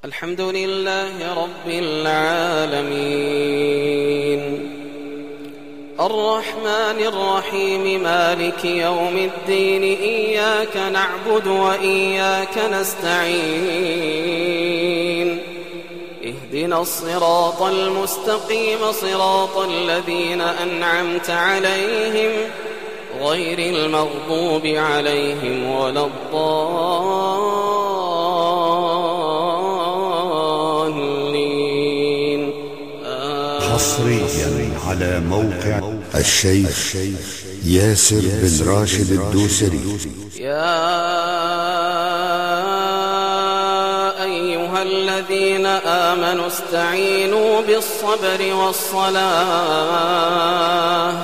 الحمد لله رب العالمين الرحمن الرحيم مالك يوم الدين إياك نعبد وإياك نستعين اهدنا الصراط المستقيم صراط الذين أنعمت عليهم غير المغضوب عليهم ولا الضالين حصريا على موقع الشيخ ياسر بن راشد الدوسري. يا أيها الذين آمنوا استعينوا بالصبر والصلاة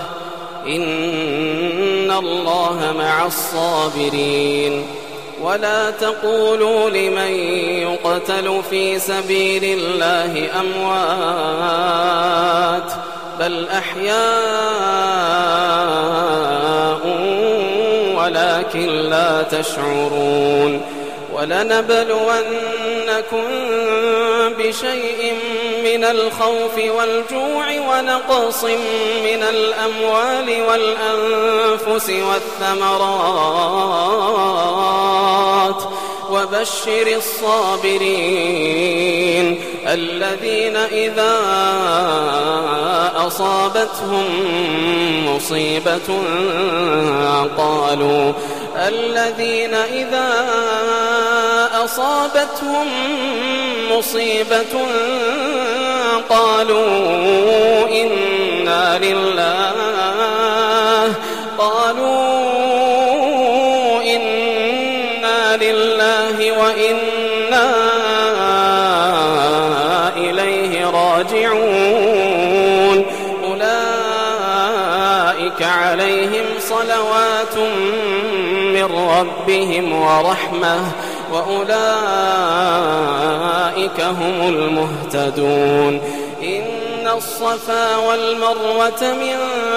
إن الله مع الصابرين ولا تقولوا لمن يقتل في سبيل الله أموات بل أحياء ولكن لا تشعرون ولنبلونكم بشيء من الخوف والجوع ونقص من الأموال والأنفس والثمرات وبشر الصابرين الذين إذا أصابتهم مصيبة قالوا إنا لله وإنا إليه راجعون أولئك عليهم صلوات من ربهم ورحمة وأولئك هم المهتدون. إن الصفا والمروة من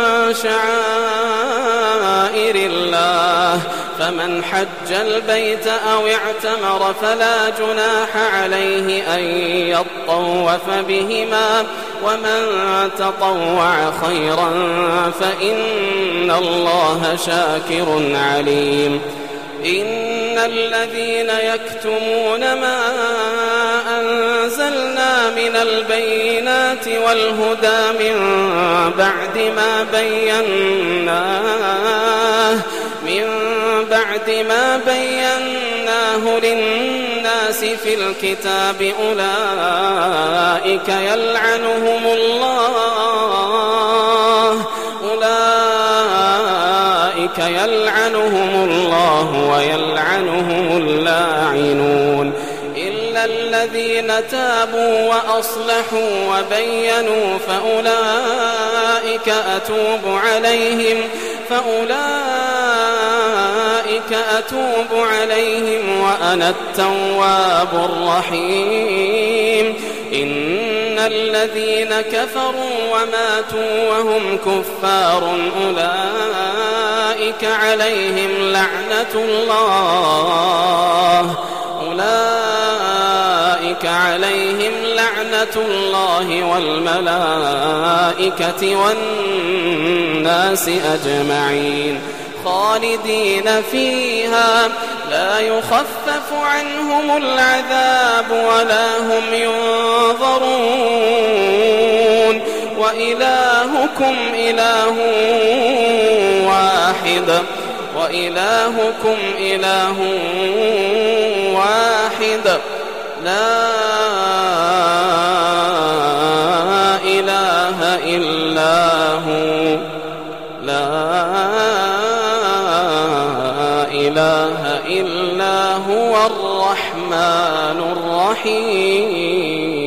شعائر الله فمن حج البيت أو اعتمر فلا جناح عليه أن يطوف بهما ومن تطوع خيرا فإن الله شاكر عليم. إن الذين يكتمون ما أنزلنا من البينات والهدى من بعد ما بيناه للناس في الكتاب أولئك يلعنهم الله ويلعنهم اللاعنون إلا الذين تابوا وأصلحوا وبينوا فأولئك أتوب عليهم وأنا التواب الرحيم. إن الذين كفروا وماتوا وهم كفار أولئك عليهم لعنة الله والملائكة والناس أجمعين خالدين فيها لا يخفف عنهم العذاب ولا هم ينظرون وإلهكم إله واحد لا إله إلا هو الرحمن الرحيم.